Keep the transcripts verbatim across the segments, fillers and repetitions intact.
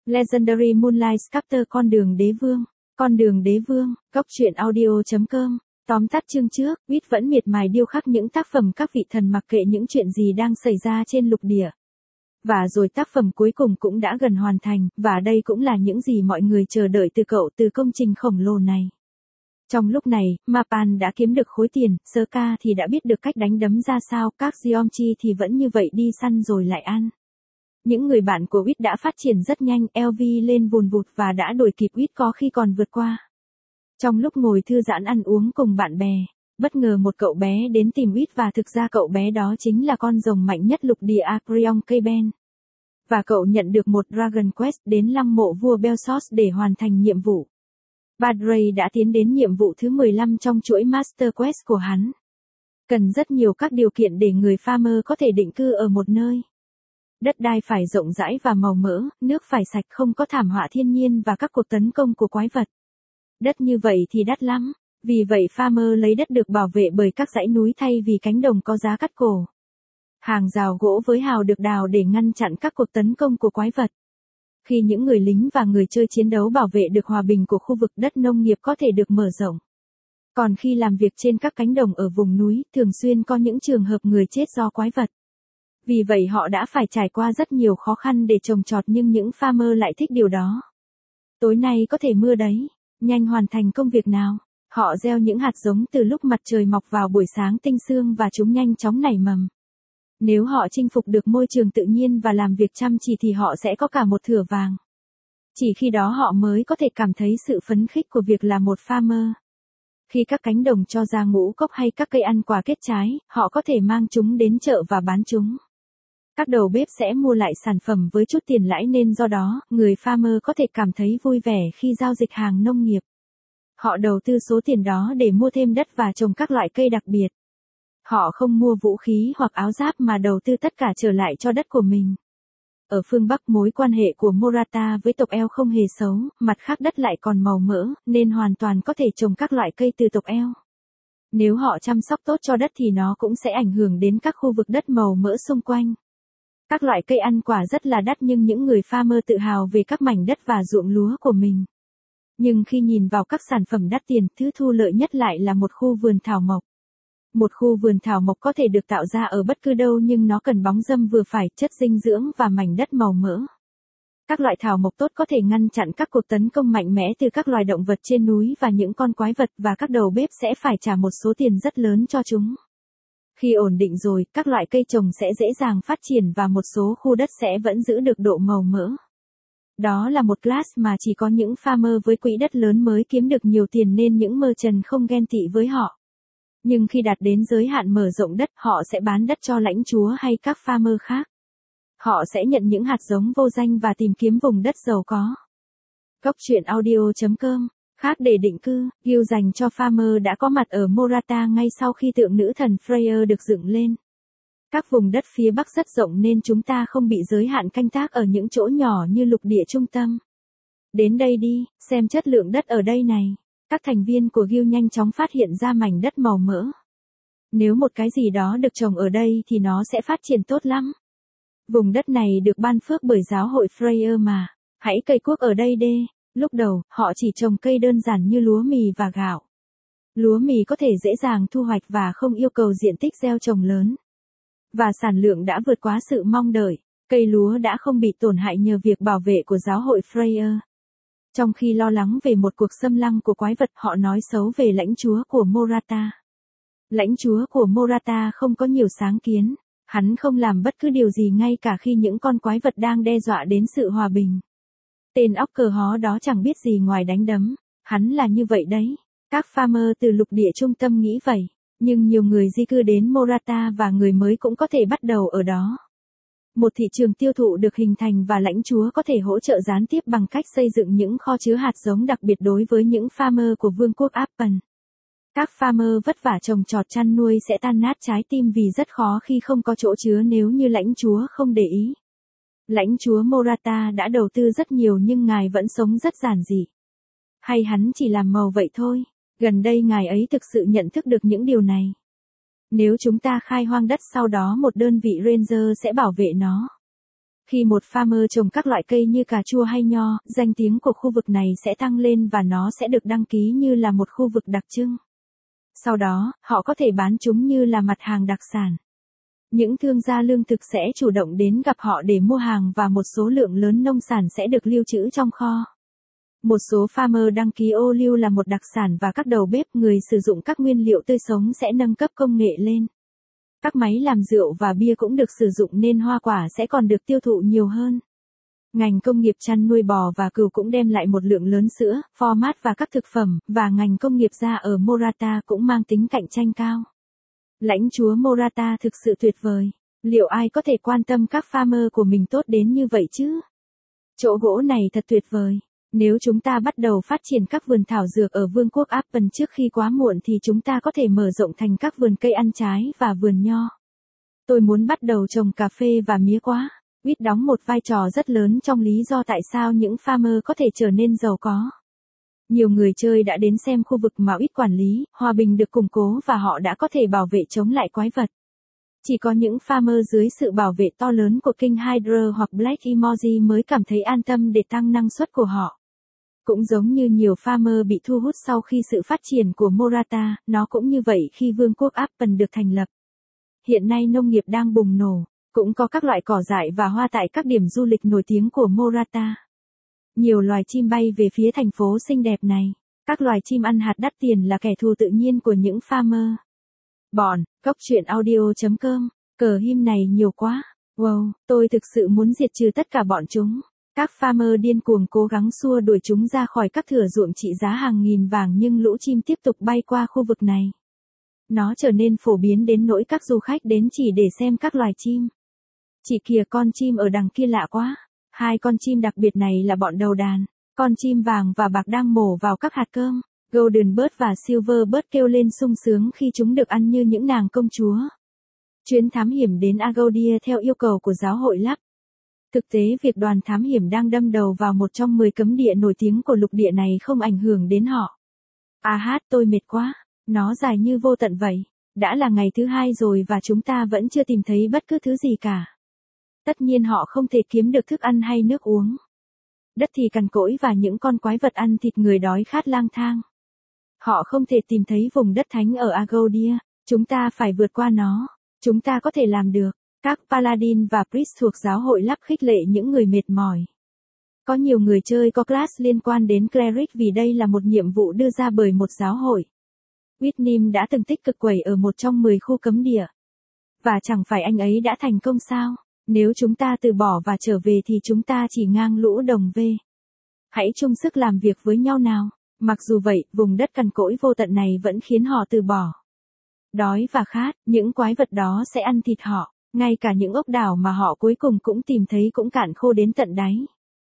Legendary Moonlight Sculptor Con đường đế vương. Con đường đế vương, góc truyện audio.com. Tóm tắt chương trước, Wit vẫn miệt mài điêu khắc những tác phẩm các vị thần mặc kệ những chuyện gì đang xảy ra trên lục địa. Và rồi tác phẩm cuối cùng cũng đã gần hoàn thành, và đây cũng là những gì mọi người chờ đợi từ cậu từ công trình khổng lồ này. Trong lúc này, Mapan đã kiếm được khối tiền, Serka thì đã biết được cách đánh đấm ra sao, các Geomchi thì vẫn như vậy đi săn rồi lại ăn. Những người bạn của Wit đã phát triển rất nhanh, lờ vê lên vùn vụt và đã đuổi kịp Wit có khi còn vượt qua. Trong lúc ngồi thư giãn ăn uống cùng bạn bè, bất ngờ một cậu bé đến tìm Wit và thực ra cậu bé đó chính là con rồng mạnh nhất lục địa Acreon Keben. Và cậu nhận được một Dragon Quest đến lăng mộ vua Belsos để hoàn thành nhiệm vụ. Badray đã tiến đến nhiệm vụ thứ mười lăm trong chuỗi Master Quest của hắn. Cần rất nhiều các điều kiện để người farmer có thể định cư ở một nơi. Đất đai phải rộng rãi và màu mỡ, nước phải sạch, không có thảm họa thiên nhiên và các cuộc tấn công của quái vật. Đất như vậy thì đắt lắm, vì vậy farmer lấy đất được bảo vệ bởi các dãy núi thay vì cánh đồng có giá cắt cổ. Hàng rào gỗ với hào được đào để ngăn chặn các cuộc tấn công của quái vật. Khi những người lính và người chơi chiến đấu bảo vệ được hòa bình của khu vực, đất nông nghiệp có thể được mở rộng. Còn khi làm việc trên các cánh đồng ở vùng núi, thường xuyên có những trường hợp người chết do quái vật. Vì vậy họ đã phải trải qua rất nhiều khó khăn để trồng trọt, nhưng những farmer lại thích điều đó. Tối nay có thể mưa đấy, nhanh hoàn thành công việc nào. Họ gieo những hạt giống từ lúc mặt trời mọc vào buổi sáng tinh sương và chúng nhanh chóng nảy mầm. Nếu họ chinh phục được môi trường tự nhiên và làm việc chăm chỉ thì họ sẽ có cả một thửa vàng. Chỉ khi đó họ mới có thể cảm thấy sự phấn khích của việc là một farmer. Khi các cánh đồng cho ra ngũ cốc hay các cây ăn quả kết trái, họ có thể mang chúng đến chợ và bán chúng. Các đầu bếp sẽ mua lại sản phẩm với chút tiền lãi, nên do đó, người farmer có thể cảm thấy vui vẻ khi giao dịch hàng nông nghiệp. Họ đầu tư số tiền đó để mua thêm đất và trồng các loại cây đặc biệt. Họ không mua vũ khí hoặc áo giáp mà đầu tư tất cả trở lại cho đất của mình. Ở phương Bắc, mối quan hệ của Morata với tộc Eo không hề xấu, mặt khác đất lại còn màu mỡ, nên hoàn toàn có thể trồng các loại cây từ tộc Eo. Nếu họ chăm sóc tốt cho đất thì nó cũng sẽ ảnh hưởng đến các khu vực đất màu mỡ xung quanh. Các loại cây ăn quả rất là đắt, nhưng những người farmer tự hào về các mảnh đất và ruộng lúa của mình. Nhưng khi nhìn vào các sản phẩm đắt tiền, thứ thu lợi nhất lại là một khu vườn thảo mộc. Một khu vườn thảo mộc có thể được tạo ra ở bất cứ đâu, nhưng nó cần bóng râm vừa phải, chất dinh dưỡng và mảnh đất màu mỡ. Các loại thảo mộc tốt có thể ngăn chặn các cuộc tấn công mạnh mẽ từ các loài động vật trên núi và những con quái vật, và các đầu bếp sẽ phải trả một số tiền rất lớn cho chúng. Khi ổn định rồi, các loại cây trồng sẽ dễ dàng phát triển và một số khu đất sẽ vẫn giữ được độ màu mỡ. Đó là một class mà chỉ có những farmer với quỹ đất lớn mới kiếm được nhiều tiền, nên những merchant không ghen tị với họ. Nhưng khi đạt đến giới hạn mở rộng đất, họ sẽ bán đất cho lãnh chúa hay các farmer khác. Họ sẽ nhận những hạt giống vô danh và tìm kiếm vùng đất giàu có. Góc truyện audio.com. Khác để định cư, guild dành cho farmer đã có mặt ở Morata ngay sau khi tượng nữ thần Freyr được dựng lên. Các vùng đất phía Bắc rất rộng nên chúng ta không bị giới hạn canh tác ở những chỗ nhỏ như lục địa trung tâm. Đến đây đi, xem chất lượng đất ở đây này. Các thành viên của guild nhanh chóng phát hiện ra mảnh đất màu mỡ. Nếu một cái gì đó được trồng ở đây thì nó sẽ phát triển tốt lắm. Vùng đất này được ban phước bởi giáo hội Freyr mà. Hãy cày cuốc ở đây đê. Lúc đầu, họ chỉ trồng cây đơn giản như lúa mì và gạo. Lúa mì có thể dễ dàng thu hoạch và không yêu cầu diện tích gieo trồng lớn. Và sản lượng đã vượt quá sự mong đợi. Cây lúa đã không bị tổn hại nhờ việc bảo vệ của giáo hội Freyr. Trong khi lo lắng về một cuộc xâm lăng của quái vật, họ nói xấu về lãnh chúa của Morata. Lãnh chúa của Morata không có nhiều sáng kiến. Hắn không làm bất cứ điều gì ngay cả khi những con quái vật đang đe dọa đến sự hòa bình. Tên óc cờ hó đó chẳng biết gì ngoài đánh đấm. Hắn là như vậy đấy. Các farmer từ lục địa trung tâm nghĩ vậy. Nhưng nhiều người di cư đến Morata và người mới cũng có thể bắt đầu ở đó. Một thị trường tiêu thụ được hình thành và lãnh chúa có thể hỗ trợ gián tiếp bằng cách xây dựng những kho chứa hạt giống đặc biệt đối với những farmer của vương quốc Appen. Các farmer vất vả trồng trọt chăn nuôi sẽ tan nát trái tim vì rất khó khi không có chỗ chứa nếu như lãnh chúa không để ý. Lãnh chúa Morata đã đầu tư rất nhiều nhưng ngài vẫn sống rất giản dị. Hay hắn chỉ làm màu vậy thôi? Gần đây ngài ấy thực sự nhận thức được những điều này. Nếu chúng ta khai hoang đất, sau đó một đơn vị ranger sẽ bảo vệ nó. Khi một farmer trồng các loại cây như cà chua hay nho, danh tiếng của khu vực này sẽ tăng lên và nó sẽ được đăng ký như là một khu vực đặc trưng. Sau đó, họ có thể bán chúng như là mặt hàng đặc sản. Những thương gia lương thực sẽ chủ động đến gặp họ để mua hàng và một số lượng lớn nông sản sẽ được lưu trữ trong kho. Một số farmer đăng ký ô liu là một đặc sản và các đầu bếp người sử dụng các nguyên liệu tươi sống sẽ nâng cấp công nghệ lên. Các máy làm rượu và bia cũng được sử dụng nên hoa quả sẽ còn được tiêu thụ nhiều hơn. Ngành công nghiệp chăn nuôi bò và cừu cũng đem lại một lượng lớn sữa, format và các thực phẩm, và ngành công nghiệp da ở Morata cũng mang tính cạnh tranh cao. Lãnh chúa Morata thực sự tuyệt vời. Liệu ai có thể quan tâm các farmer của mình tốt đến như vậy chứ? Chỗ gỗ này thật tuyệt vời. Nếu chúng ta bắt đầu phát triển các vườn thảo dược ở Vương quốc Apple trước khi quá muộn thì chúng ta có thể mở rộng thành các vườn cây ăn trái và vườn nho. Tôi muốn bắt đầu trồng cà phê và mía quá. Wheat đóng một vai trò rất lớn trong lý do tại sao những farmer có thể trở nên giàu có. Nhiều người chơi đã đến xem khu vực mà Wheat quản lý, hòa bình được củng cố và họ đã có thể bảo vệ chống lại quái vật. Chỉ có những farmer dưới sự bảo vệ to lớn của King Hydra hoặc Black Emoji mới cảm thấy an tâm để tăng năng suất của họ. Cũng giống như nhiều farmer bị thu hút sau khi sự phát triển của Morata, nó cũng như vậy khi Vương quốc Apple được thành lập. Hiện nay nông nghiệp đang bùng nổ, cũng có các loại cỏ dại và hoa tại các điểm du lịch nổi tiếng của Morata. Nhiều loài chim bay về phía thành phố xinh đẹp này. Các loài chim ăn hạt đắt tiền là kẻ thù tự nhiên của những farmer. Bọn, góc truyện audio chấm com, cờ him này nhiều quá. Wow, tôi thực sự muốn diệt trừ tất cả bọn chúng. Các farmer điên cuồng cố gắng xua đuổi chúng ra khỏi các thửa ruộng trị giá hàng nghìn vàng nhưng lũ chim tiếp tục bay qua khu vực này. Nó trở nên phổ biến đến nỗi các du khách đến chỉ để xem các loài chim. Chỉ kìa con chim ở đằng kia lạ quá. Hai con chim đặc biệt này là bọn đầu đàn. Con chim vàng và bạc đang mổ vào các hạt cơm. Golden Bird và Silver Bird kêu lên sung sướng khi chúng được ăn như những nàng công chúa. Chuyến thám hiểm đến Agadir theo yêu cầu của giáo hội Lắc. Thực tế việc đoàn thám hiểm đang đâm đầu vào một trong mười cấm địa nổi tiếng của lục địa này không ảnh hưởng đến họ. À hát tôi mệt quá, nó dài như vô tận vậy. Đã là ngày thứ hai rồi và chúng ta vẫn chưa tìm thấy bất cứ thứ gì cả. Tất nhiên họ không thể kiếm được thức ăn hay nước uống. Đất thì cằn cỗi và những con quái vật ăn thịt người đói khát lang thang. Họ không thể tìm thấy vùng đất thánh ở Agadir, chúng ta phải vượt qua nó. Chúng ta có thể làm được. Các paladin và priest thuộc giáo hội Lắc khích lệ những người mệt mỏi. Có nhiều người chơi có class liên quan đến cleric vì đây là một nhiệm vụ đưa ra bởi một giáo hội. Whitnim đã từng tích cực quẩy ở một trong mười khu cấm địa. Và chẳng phải anh ấy đã thành công sao? Nếu chúng ta từ bỏ và trở về thì chúng ta chỉ ngang lũ đồng về. Hãy chung sức làm việc với nhau nào. Mặc dù vậy, vùng đất cằn cỗi vô tận này vẫn khiến họ từ bỏ. Đói và khát, những quái vật đó sẽ ăn thịt họ. Ngay cả những ốc đảo mà họ cuối cùng cũng tìm thấy cũng cạn khô đến tận đáy.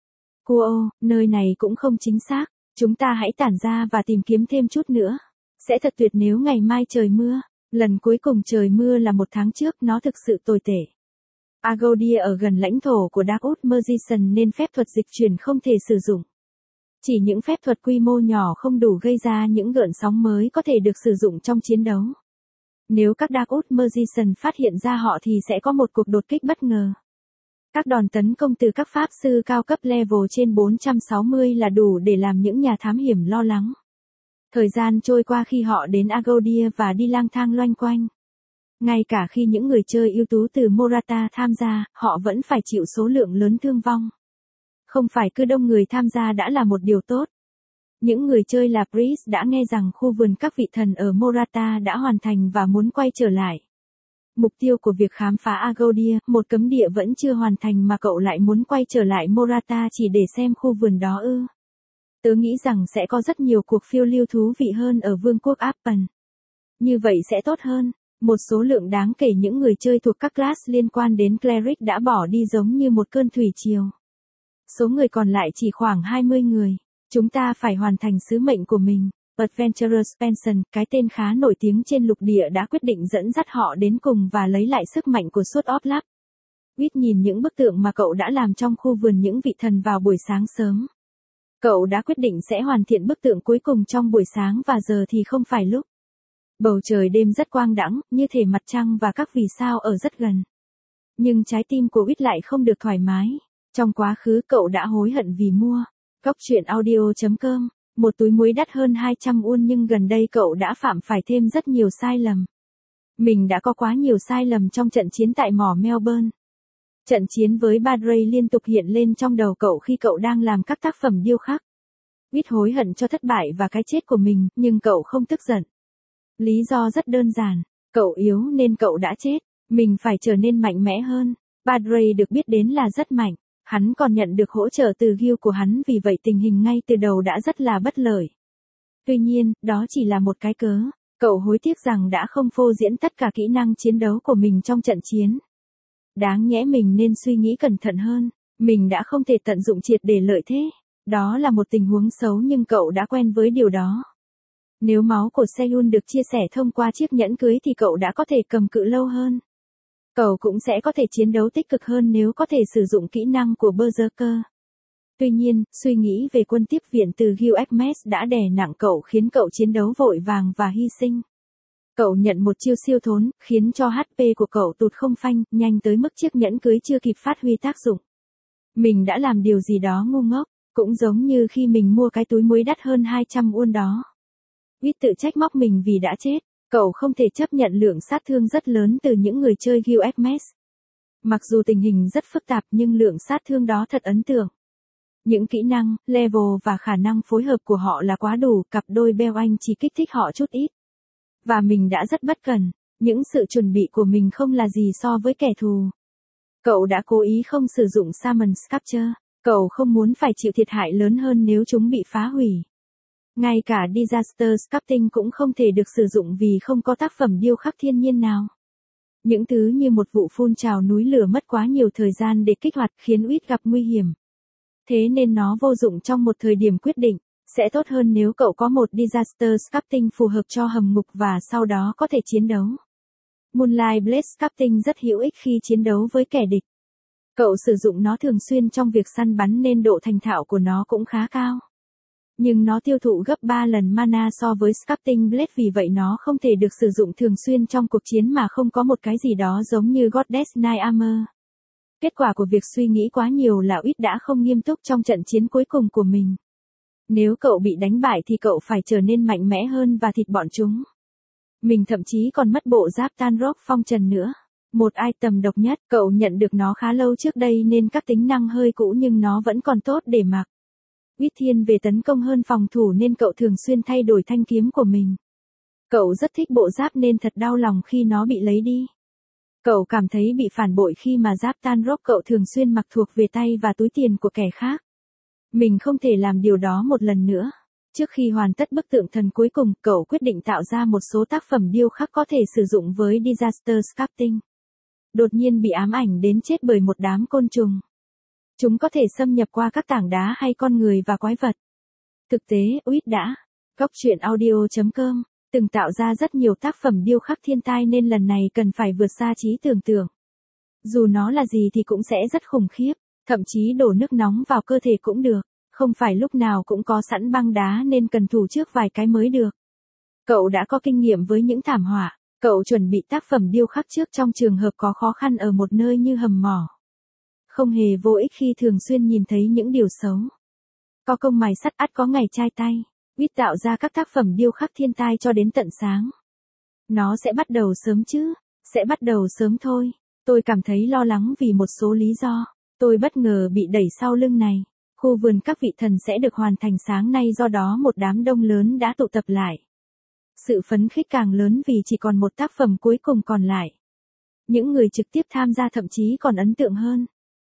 Cuo, nơi này cũng không chính xác. Chúng ta hãy tản ra và tìm kiếm thêm chút nữa. Sẽ thật tuyệt nếu ngày mai trời mưa. Lần cuối cùng trời mưa là một tháng trước, nó thực sự tồi tệ. Agadir ở gần lãnh thổ của Dark Wood Magician nên phép thuật dịch chuyển không thể sử dụng. Chỉ những phép thuật quy mô nhỏ không đủ gây ra những gợn sóng mới có thể được sử dụng trong chiến đấu. Nếu các Dark Wood Magician phát hiện ra họ thì sẽ có một cuộc đột kích bất ngờ. Các đòn tấn công từ các pháp sư cao cấp level trên bốn trăm sáu mươi là đủ để làm những nhà thám hiểm lo lắng. Thời gian trôi qua khi họ đến Agadir và đi lang thang loanh quanh. Ngay cả khi những người chơi ưu tú từ Morata tham gia, họ vẫn phải chịu số lượng lớn thương vong. Không phải cứ đông người tham gia đã là một điều tốt. Những người chơi là priest đã nghe rằng khu vườn các vị thần ở Morata đã hoàn thành và muốn quay trở lại. Mục tiêu của việc khám phá Agadir, một cấm địa vẫn chưa hoàn thành mà cậu lại muốn quay trở lại Morata chỉ để xem khu vườn đó ư. Tớ nghĩ rằng sẽ có rất nhiều cuộc phiêu lưu thú vị hơn ở Vương quốc Apple. Như vậy sẽ tốt hơn. Một số lượng đáng kể những người chơi thuộc các class liên quan đến cleric đã bỏ đi giống như một cơn thủy triều. Số người còn lại chỉ khoảng hai mươi người. Chúng ta phải hoàn thành sứ mệnh của mình. Adventurous Pension, cái tên khá nổi tiếng trên lục địa đã quyết định dẫn dắt họ đến cùng và lấy lại sức mạnh của Sword of Luck. Whit nhìn những bức tượng mà cậu đã làm trong khu vườn những vị thần vào buổi sáng sớm. Cậu đã quyết định sẽ hoàn thiện bức tượng cuối cùng trong buổi sáng và giờ thì không phải lúc. Bầu trời đêm rất quang đãng, như thể mặt trăng và các vì sao ở rất gần. Nhưng trái tim của Uyết lại không được thoải mái. Trong quá khứ cậu đã hối hận vì mua. Góc truyện audio.com, một túi muối đắt hơn hai trăm won nhưng gần đây cậu đã phạm phải thêm rất nhiều sai lầm. Mình đã có quá nhiều sai lầm trong trận chiến tại mỏ Melbourne. Trận chiến với Padre liên tục hiện lên trong đầu cậu khi cậu đang làm các tác phẩm điêu khắc. Uyết hối hận cho thất bại và cái chết của mình, nhưng cậu không tức giận. Lý do rất đơn giản, cậu yếu nên cậu đã chết, mình phải trở nên mạnh mẽ hơn. Padre được biết đến là rất mạnh, hắn còn nhận được hỗ trợ từ guild của hắn, vì vậy tình hình ngay từ đầu đã rất là bất lợi. Tuy nhiên, đó chỉ là một cái cớ, cậu hối tiếc rằng đã không phô diễn tất cả kỹ năng chiến đấu của mình trong trận chiến. Đáng nhẽ mình nên suy nghĩ cẩn thận hơn, mình đã không thể tận dụng triệt để lợi thế. Đó là một tình huống xấu nhưng cậu đã quen với điều đó. Nếu máu của Seyun được chia sẻ thông qua chiếc nhẫn cưới thì cậu đã có thể cầm cự lâu hơn. Cậu cũng sẽ có thể chiến đấu tích cực hơn nếu có thể sử dụng kỹ năng của Berserker. Tuy nhiên, suy nghĩ về quân tiếp viện từ Guild Hermes đã đè nặng cậu, khiến cậu chiến đấu vội vàng và hy sinh. Cậu nhận một chiêu siêu thốn, khiến cho hát pê của cậu tụt không phanh, nhanh tới mức chiếc nhẫn cưới chưa kịp phát huy tác dụng. Mình đã làm điều gì đó ngu ngốc, cũng giống như khi mình mua cái túi muối đắt hơn hai trăm won đó. Uyết tự trách móc mình vì đã chết, cậu không thể chấp nhận lượng sát thương rất lớn từ những người chơi Guild Hermes. Mặc dù tình hình rất phức tạp nhưng lượng sát thương đó thật ấn tượng. Những kỹ năng, level và khả năng phối hợp của họ là quá đủ, cặp đôi Bell Anh chỉ kích thích họ chút ít. Và mình đã rất bất cần, những sự chuẩn bị của mình không là gì so với kẻ thù. Cậu đã cố ý không sử dụng Summon Sculpture, cậu không muốn phải chịu thiệt hại lớn hơn nếu chúng bị phá hủy. Ngay cả Disaster Sculpting cũng không thể được sử dụng vì không có tác phẩm điêu khắc thiên nhiên nào. Những thứ như một vụ phun trào núi lửa mất quá nhiều thời gian để kích hoạt, khiến Uyết gặp nguy hiểm. Thế nên nó vô dụng trong một thời điểm quyết định, sẽ tốt hơn nếu cậu có một Disaster Sculpting phù hợp cho hầm ngục và sau đó có thể chiến đấu. Moonlight Blade Sculpting rất hữu ích khi chiến đấu với kẻ địch. Cậu sử dụng nó thường xuyên trong việc săn bắn nên độ thành thạo của nó cũng khá cao. Nhưng nó tiêu thụ gấp ba lần mana so với Sculpting Blade, vì vậy nó không thể được sử dụng thường xuyên trong cuộc chiến mà không có một cái gì đó giống như Goddess Night Armor. Kết quả của việc suy nghĩ quá nhiều là Uyết đã không nghiêm túc trong trận chiến cuối cùng của mình. Nếu cậu bị đánh bại thì cậu phải trở nên mạnh mẽ hơn và thịt bọn chúng. Mình thậm chí còn mất bộ giáp Tan Rock phong trần nữa. Một item độc nhất, cậu nhận được nó khá lâu trước đây nên các tính năng hơi cũ nhưng nó vẫn còn tốt để mặc. Uyết thiên về tấn công hơn phòng thủ nên cậu thường xuyên thay đổi thanh kiếm của mình. Cậu rất thích bộ giáp nên thật đau lòng khi nó bị lấy đi. Cậu cảm thấy bị phản bội khi mà giáp Tan Rock cậu thường xuyên mặc thuộc về tay và túi tiền của kẻ khác. Mình không thể làm điều đó một lần nữa. Trước khi hoàn tất bức tượng thần cuối cùng, cậu quyết định tạo ra một số tác phẩm điêu khắc có thể sử dụng với Disaster Sculpting. Đột nhiên bị ám ảnh đến chết bởi một đám côn trùng. Chúng có thể xâm nhập qua các tảng đá hay con người và quái vật. Thực tế, Uyết đã, góc truyện audio.com, từng tạo ra rất nhiều tác phẩm điêu khắc thiên tai nên lần này cần phải vượt xa trí tưởng tượng. Dù nó là gì thì cũng sẽ rất khủng khiếp, thậm chí đổ nước nóng vào cơ thể cũng được, không phải lúc nào cũng có sẵn băng đá nên cần thủ trước vài cái mới được. Cậu đã có kinh nghiệm với những thảm họa, cậu chuẩn bị tác phẩm điêu khắc trước trong trường hợp có khó khăn ở một nơi như hầm mỏ. Không hề vô ích khi thường xuyên nhìn thấy những điều xấu. Có công mài sắt ắt có ngày chai tay. Uyết tạo ra các tác phẩm điêu khắc thiên tai cho đến tận sáng. Nó sẽ bắt đầu sớm chứ? Sẽ bắt đầu sớm thôi. Tôi cảm thấy lo lắng vì một số lý do. Tôi bất ngờ bị đẩy sau lưng này. Khu vườn các vị thần sẽ được hoàn thành sáng nay, do đó một đám đông lớn đã tụ tập lại. Sự phấn khích càng lớn vì chỉ còn một tác phẩm cuối cùng còn lại. Những người trực tiếp tham gia thậm chí còn ấn tượng hơn.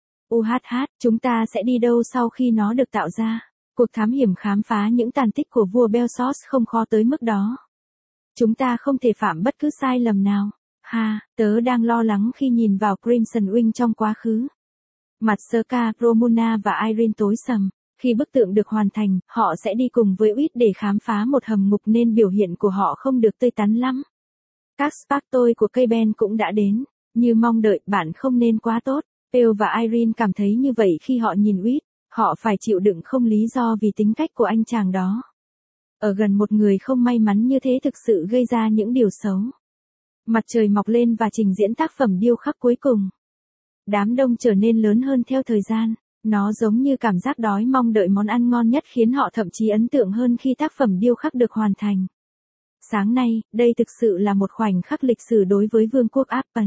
u hát hát, chúng ta sẽ đi đâu sau khi nó được tạo ra? Cuộc thám hiểm khám phá những tàn tích của vua Belsos không khó tới mức đó. Chúng ta không thể phạm bất cứ sai lầm nào. Ha, tớ đang lo lắng khi nhìn vào Crimson Wing trong quá khứ. Mặt Serka, Romuna và Irene tối sầm. Khi bức tượng được hoàn thành, họ sẽ đi cùng với Uyết để khám phá một hầm ngục nên biểu hiện của họ không được tươi tắn lắm. Các Spartoi của cây Ben cũng đã đến. Như mong đợi, bạn không nên quá tốt. Pale và Irene cảm thấy như vậy khi họ nhìn Uyết. Họ phải chịu đựng không lý do vì tính cách của anh chàng đó. Ở gần một người không may mắn như thế thực sự gây ra những điều xấu. Mặt trời mọc lên và trình diễn tác phẩm điêu khắc cuối cùng. Đám đông trở nên lớn hơn theo thời gian. Nó giống như cảm giác đói mong đợi món ăn ngon nhất khiến họ thậm chí ấn tượng hơn khi tác phẩm điêu khắc được hoàn thành. Sáng nay, đây thực sự là một khoảnh khắc lịch sử đối với Vương quốc Apple.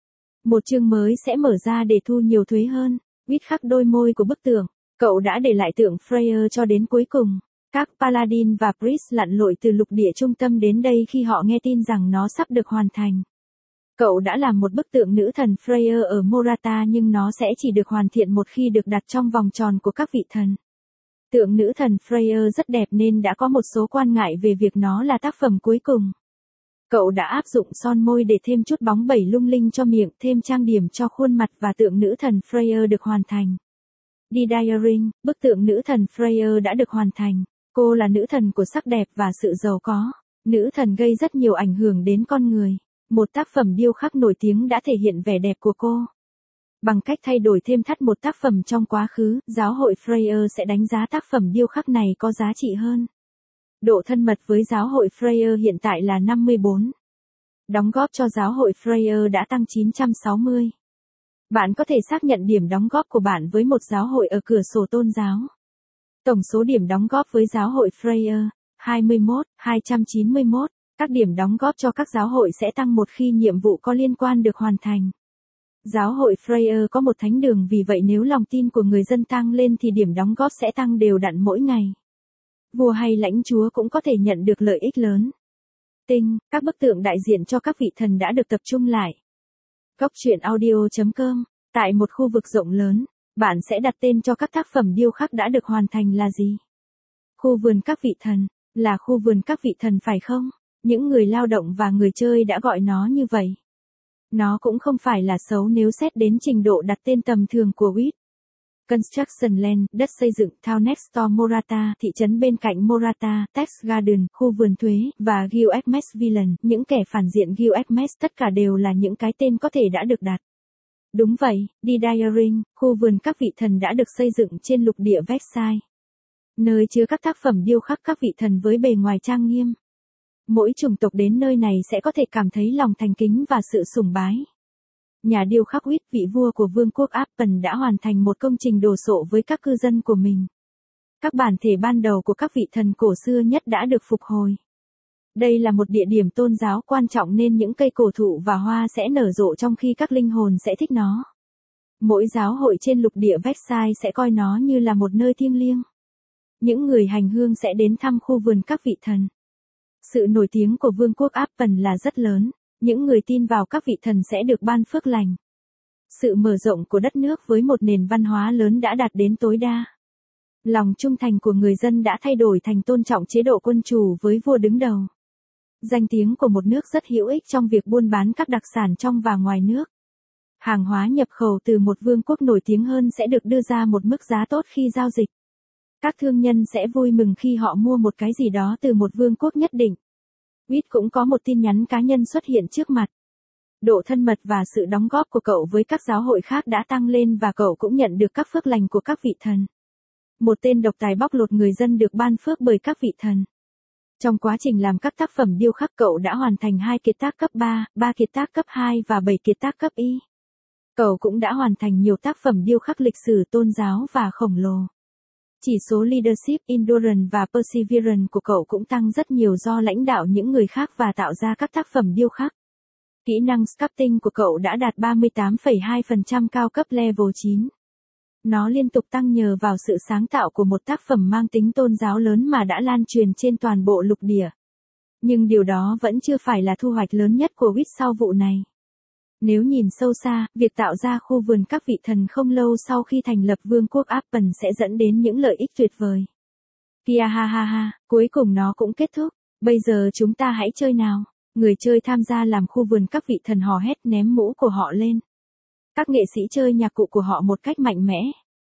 Một chương mới sẽ mở ra để thu nhiều thuế hơn. Viết khắc đôi môi của bức tượng. Cậu đã để lại tượng Freya cho đến cuối cùng. Các Paladin và Priest lặn lội từ lục địa trung tâm đến đây khi họ nghe tin rằng nó sắp được hoàn thành. Cậu đã làm một bức tượng nữ thần Freya ở Morata nhưng nó sẽ chỉ được hoàn thiện một khi được đặt trong vòng tròn của các vị thần. Tượng nữ thần Freya rất đẹp nên đã có một số quan ngại về việc nó là tác phẩm cuối cùng. Cậu đã áp dụng son môi để thêm chút bóng bẩy lung linh cho miệng, thêm trang điểm cho khuôn mặt và tượng nữ thần Freya được hoàn thành. Didaring, bức tượng nữ thần Freya đã được hoàn thành. Cô là nữ thần của sắc đẹp và sự giàu có. Nữ thần gây rất nhiều ảnh hưởng đến con người. Một tác phẩm điêu khắc nổi tiếng đã thể hiện vẻ đẹp của cô. Bằng cách thay đổi thêm thắt một tác phẩm trong quá khứ, giáo hội Freya sẽ đánh giá tác phẩm điêu khắc này có giá trị hơn. Độ thân mật với giáo hội Freya hiện tại là năm mươi bốn. Đóng góp cho giáo hội Freya đã tăng chín trăm sáu mươi. Bạn có thể xác nhận điểm đóng góp của bạn với một giáo hội ở cửa sổ tôn giáo. Tổng số điểm đóng góp với giáo hội Freya, hai mươi mốt, hai trăm chín mươi mốt. Các điểm đóng góp cho các giáo hội sẽ tăng một khi nhiệm vụ có liên quan được hoàn thành. Giáo hội Freya có một thánh đường vì vậy nếu lòng tin của người dân tăng lên thì điểm đóng góp sẽ tăng đều đặn mỗi ngày. Vua hay lãnh chúa cũng có thể nhận được lợi ích lớn. Tinh, các bức tượng đại diện cho các vị thần đã được tập trung lại. Góc truyện audio chấm com, tại một khu vực rộng lớn, bạn sẽ đặt tên cho các tác phẩm điêu khắc đã được hoàn thành là gì? Khu vườn các vị thần, là khu vườn các vị thần phải không? Những người lao động và người chơi đã gọi nó như vậy. Nó cũng không phải là xấu nếu xét đến trình độ đặt tên tầm thường của vê i tê. Construction Land, đất xây dựng, Town Next Door Morata, thị trấn bên cạnh Morata, Tax Garden, khu vườn thuế, và Gilgamesh Villain, những kẻ phản diện Gilgamesh tất cả đều là những cái tên có thể đã được đặt. Đúng vậy, Didaring, khu vườn các vị thần đã được xây dựng trên lục địa Versailles. Nơi chứa các tác phẩm điêu khắc các vị thần với bề ngoài trang nghiêm. Mỗi chủng tộc đến nơi này sẽ có thể cảm thấy lòng thành kính và sự sùng bái. Nhà điêu khắc Whit, vị vua của vương quốc Apple đã hoàn thành một công trình đồ sộ với các cư dân của mình. Các bản thể ban đầu của các vị thần cổ xưa nhất đã được phục hồi. Đây là một địa điểm tôn giáo quan trọng nên những cây cổ thụ và hoa sẽ nở rộ trong khi các linh hồn sẽ thích nó. Mỗi giáo hội trên lục địa Versailles sẽ coi nó như là một nơi thiêng liêng. Những người hành hương sẽ đến thăm khu vườn các vị thần. Sự nổi tiếng của vương quốc Apple là rất lớn, những người tin vào các vị thần sẽ được ban phước lành. Sự mở rộng của đất nước với một nền văn hóa lớn đã đạt đến tối đa. Lòng trung thành của người dân đã thay đổi thành tôn trọng chế độ quân chủ với vua đứng đầu. Danh tiếng của một nước rất hữu ích trong việc buôn bán các đặc sản trong và ngoài nước. Hàng hóa nhập khẩu từ một vương quốc nổi tiếng hơn sẽ được đưa ra một mức giá tốt khi giao dịch. Các thương nhân sẽ vui mừng khi họ mua một cái gì đó từ một vương quốc nhất định. vê i tê cũng có một tin nhắn cá nhân xuất hiện trước mặt. Độ thân mật và sự đóng góp của cậu với các giáo hội khác đã tăng lên và cậu cũng nhận được các phước lành của các vị thần. Một tên độc tài bóc lột người dân được ban phước bởi các vị thần. Trong quá trình làm các tác phẩm điêu khắc cậu đã hoàn thành hai kiệt tác cấp ba, ba kiệt tác cấp hai và bảy kiệt tác cấp Y. Cậu cũng đã hoàn thành nhiều tác phẩm điêu khắc lịch sử tôn giáo và khổng lồ. Chỉ số Leadership, Endurance và Perseverance của cậu cũng tăng rất nhiều do lãnh đạo những người khác và tạo ra các tác phẩm điêu khắc. Kỹ năng sculpting của cậu đã đạt ba mươi tám phẩy hai phần trăm cao cấp level chín. Nó liên tục tăng nhờ vào sự sáng tạo của một tác phẩm mang tính tôn giáo lớn mà đã lan truyền trên toàn bộ lục địa. Nhưng điều đó vẫn chưa phải là thu hoạch lớn nhất của vê i tê sau vụ này. Nếu nhìn sâu xa, việc tạo ra khu vườn các vị thần không lâu sau khi thành lập vương quốc Apple sẽ dẫn đến những lợi ích tuyệt vời. Kia ha ha ha, cuối cùng nó cũng kết thúc. Bây giờ chúng ta hãy chơi nào. Người chơi tham gia làm khu vườn các vị thần hò hét ném mũ của họ lên. Các nghệ sĩ chơi nhạc cụ của họ một cách mạnh mẽ.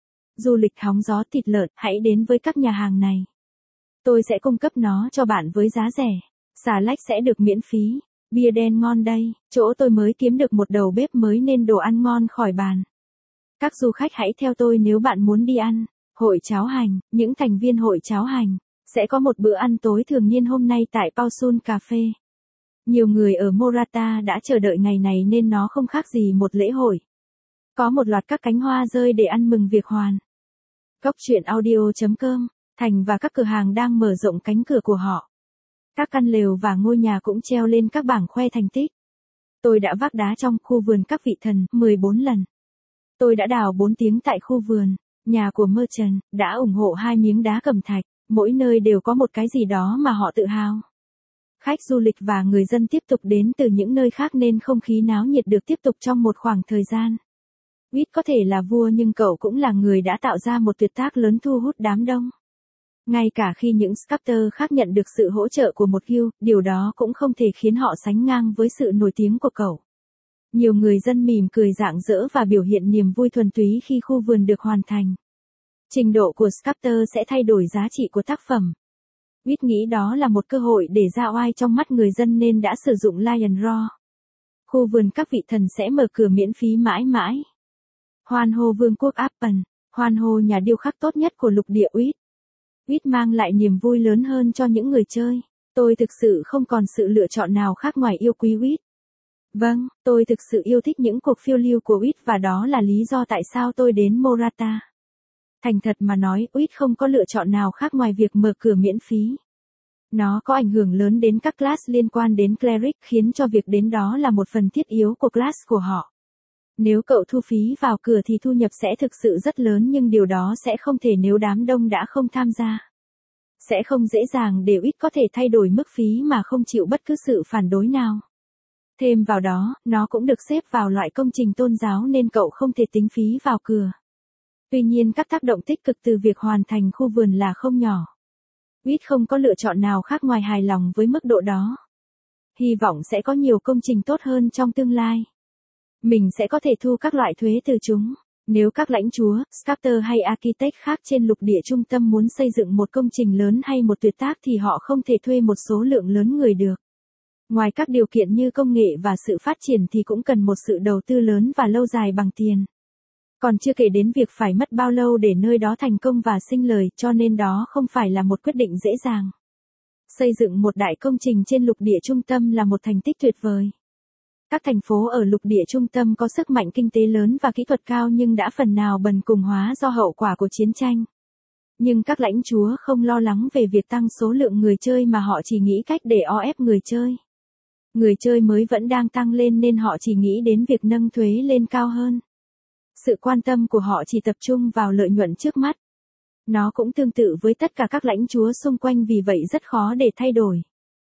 Du lịch hóng gió thịt lợn, hãy đến với các nhà hàng này. Tôi sẽ cung cấp nó cho bạn với giá rẻ. Xà lách sẽ được miễn phí. Bia đen ngon đây, chỗ tôi mới kiếm được một đầu bếp mới nên đồ ăn ngon khỏi bàn. Các du khách hãy theo tôi nếu bạn muốn đi ăn. Hội cháo hành, những thành viên hội cháo hành sẽ có một bữa ăn tối thường niên hôm nay tại Pausun Cafe. Nhiều người ở Morata đã chờ đợi ngày này nên nó không khác gì một lễ hội. Có một loạt các cánh hoa rơi để ăn mừng việc hoàn. Góc truyện audio.com, Thành và các cửa hàng đang mở rộng cánh cửa của họ. Các căn lều và ngôi nhà cũng treo lên các bảng khoe thành tích. Tôi đã vác đá trong khu vườn các vị thần mười bốn lần. Tôi đã đào bốn tiếng tại khu vườn, nhà của Merchant, đã ủng hộ hai miếng đá cẩm thạch, mỗi nơi đều có một cái gì đó mà họ tự hào. Khách du lịch và người dân tiếp tục đến từ những nơi khác nên không khí náo nhiệt được tiếp tục trong một khoảng thời gian. Witt có thể là vua nhưng cậu cũng là người đã tạo ra một tuyệt tác lớn thu hút đám đông. Ngay cả khi những sculptor khác nhận được sự hỗ trợ của một guild, điều đó cũng không thể khiến họ sánh ngang với sự nổi tiếng của cậu. Nhiều người dân mỉm cười rạng rỡ và biểu hiện niềm vui thuần túy khi khu vườn được hoàn thành. Trình độ của sculptor sẽ thay đổi giá trị của tác phẩm. Witt nghĩ đó là một cơ hội để ra oai trong mắt người dân nên đã sử dụng Lion Roar. Khu vườn các vị thần sẽ mở cửa miễn phí mãi mãi. Hoan hô vương quốc Apple, hoan hô nhà điêu khắc tốt nhất của lục địa Witt. Witt mang lại niềm vui lớn hơn cho những người chơi. Tôi thực sự không còn sự lựa chọn nào khác ngoài yêu quý Witt. Vâng, tôi thực sự yêu thích những cuộc phiêu lưu của Witt và đó là lý do tại sao tôi đến Morata. Thành thật mà nói, Witt không có lựa chọn nào khác ngoài việc mở cửa miễn phí. Nó có ảnh hưởng lớn đến các class liên quan đến cleric khiến cho việc đến đó là một phần thiết yếu của class của họ. Nếu cậu thu phí vào cửa thì thu nhập sẽ thực sự rất lớn nhưng điều đó sẽ không thể nếu đám đông đã không tham gia. Sẽ không dễ dàng để Witt có thể thay đổi mức phí mà không chịu bất cứ sự phản đối nào. Thêm vào đó, nó cũng được xếp vào loại công trình tôn giáo nên cậu không thể tính phí vào cửa. Tuy nhiên các tác động tích cực từ việc hoàn thành khu vườn là không nhỏ. Witt không có lựa chọn nào khác ngoài hài lòng với mức độ đó. Hy vọng sẽ có nhiều công trình tốt hơn trong tương lai. Mình sẽ có thể thu các loại thuế từ chúng. Nếu các lãnh chúa, sculptor hay architect khác trên lục địa trung tâm muốn xây dựng một công trình lớn hay một tuyệt tác thì họ không thể thuê một số lượng lớn người được. Ngoài các điều kiện như công nghệ và sự phát triển thì cũng cần một sự đầu tư lớn và lâu dài bằng tiền. Còn chưa kể đến việc phải mất bao lâu để nơi đó thành công và sinh lời, cho nên đó không phải là một quyết định dễ dàng. Xây dựng một đại công trình trên lục địa trung tâm là một thành tích tuyệt vời. Các thành phố ở lục địa trung tâm có sức mạnh kinh tế lớn và kỹ thuật cao nhưng đã phần nào bần cùng hóa do hậu quả của chiến tranh. Nhưng các lãnh chúa không lo lắng về việc tăng số lượng người chơi mà họ chỉ nghĩ cách để o ép người chơi. Người chơi mới vẫn đang tăng lên nên họ chỉ nghĩ đến việc nâng thuế lên cao hơn. Sự quan tâm của họ chỉ tập trung vào lợi nhuận trước mắt. Nó cũng tương tự với tất cả các lãnh chúa xung quanh vì vậy rất khó để thay đổi.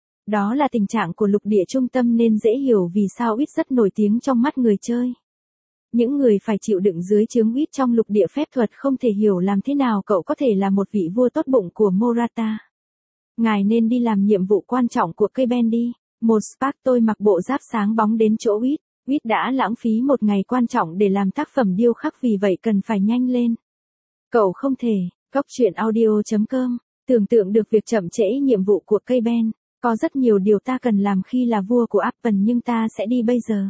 Đó là tình trạng của lục địa trung tâm nên dễ hiểu vì sao Witt rất nổi tiếng trong mắt người chơi. Những người phải chịu đựng dưới trướng Witt trong lục địa phép thuật không thể hiểu làm thế nào cậu có thể là một vị vua tốt bụng của Morata. Ngài nên đi làm nhiệm vụ quan trọng của cây ben đi. Một Spark tôi mặc bộ giáp sáng bóng đến chỗ Witt. Witt đã lãng phí một ngày quan trọng để làm tác phẩm điêu khắc vì vậy cần phải nhanh lên. Cậu không thể. Góc truyện audio.com, tưởng tượng được việc chậm trễ nhiệm vụ của cây ben. Có rất nhiều điều ta cần làm khi là vua của Apple nhưng ta sẽ đi bây giờ.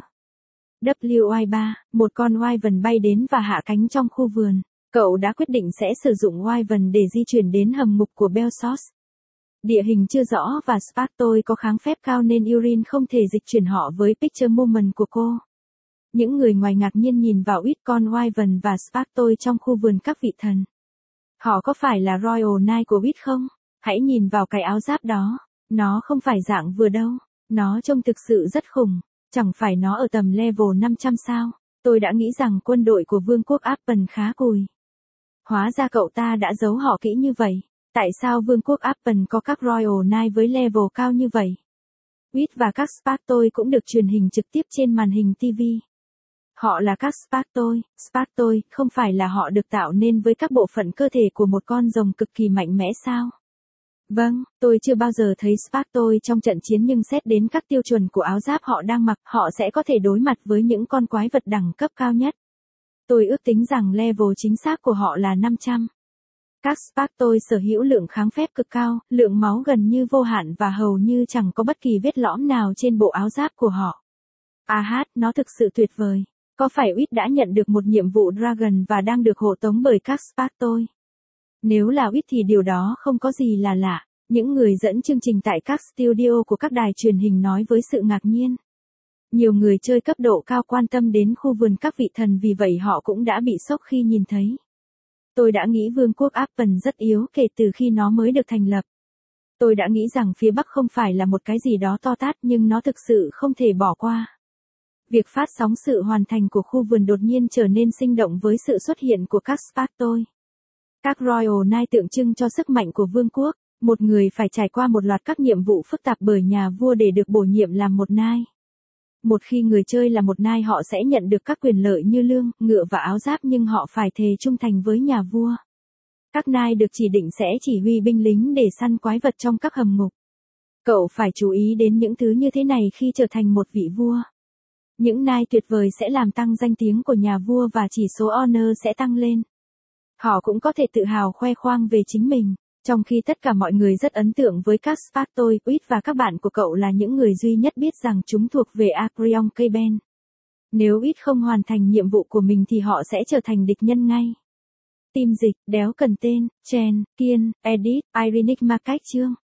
W I ba, một con Wyvern bay đến và hạ cánh trong khu vườn. Cậu đã quyết định sẽ sử dụng Wyvern để di chuyển đến hầm ngục của Belsos. Địa hình chưa rõ và Spark tôi có kháng phép cao nên Urin không thể dịch chuyển họ với Picture Moment của cô. Những người ngoài ngạc nhiên nhìn vào Witt con Wyvern và Spark tôi trong khu vườn các vị thần. Họ có phải là Royal Knight của Witt không? Hãy nhìn vào cái áo giáp đó. Nó không phải dạng vừa đâu. Nó trông thực sự rất khủng. Chẳng phải nó ở tầm level năm trăm sao? Tôi đã nghĩ rằng quân đội của vương quốc Apple khá cùi. Hóa ra cậu ta đã giấu họ kỹ như vậy. Tại sao vương quốc Apple có các Royal Knight với level cao như vậy? Witt và các Spark tôi cũng được truyền hình trực tiếp trên màn hình ti vi. Họ là các Spark tôi. Spark tôi, không phải là họ được tạo nên với các bộ phận cơ thể của một con rồng cực kỳ mạnh mẽ sao? Vâng, tôi chưa bao giờ thấy Spark tôi trong trận chiến nhưng xét đến các tiêu chuẩn của áo giáp họ đang mặc, họ sẽ có thể đối mặt với những con quái vật đẳng cấp cao nhất. Tôi ước tính rằng level chính xác của họ là năm trăm. Các Spark tôi sở hữu lượng kháng phép cực cao, lượng máu gần như vô hạn và hầu như chẳng có bất kỳ vết lõm nào trên bộ áo giáp của họ. À hát, nó thực sự tuyệt vời. Có phải Witt đã nhận được một nhiệm vụ Dragon và đang được hộ tống bởi các Spark tôi? Nếu là Witt thì điều đó không có gì là lạ. Những người dẫn chương trình tại các studio của các đài truyền hình nói với sự ngạc nhiên. Nhiều người chơi cấp độ cao quan tâm đến khu vườn các vị thần vì vậy họ cũng đã bị sốc khi nhìn thấy. Tôi đã nghĩ vương quốc Apple rất yếu kể từ khi nó mới được thành lập. Tôi đã nghĩ rằng phía Bắc không phải là một cái gì đó to tát nhưng nó thực sự không thể bỏ qua. Việc phát sóng sự hoàn thành của khu vườn đột nhiên trở nên sinh động với sự xuất hiện của các Spartoi. Các Royal Knight tượng trưng cho sức mạnh của vương quốc, một người phải trải qua một loạt các nhiệm vụ phức tạp bởi nhà vua để được bổ nhiệm làm một Knight. Một khi người chơi là một Knight họ sẽ nhận được các quyền lợi như lương, ngựa và áo giáp nhưng họ phải thề trung thành với nhà vua. Các Knight được chỉ định sẽ chỉ huy binh lính để săn quái vật trong các hầm ngục. Cậu phải chú ý đến những thứ như thế này khi trở thành một vị vua. Những Knight tuyệt vời sẽ làm tăng danh tiếng của nhà vua và chỉ số honor sẽ tăng lên. Họ cũng có thể tự hào khoe khoang về chính mình, trong khi tất cả mọi người rất ấn tượng với các Spartoi. Whit và các bạn của cậu là những người duy nhất biết rằng chúng thuộc về Acreon Caben. Nếu Whit không hoàn thành nhiệm vụ của mình thì họ sẽ trở thành địch nhân ngay. Team dịch, đéo cần tên, Chen, Kiên, Edith, Irenic Markách chương.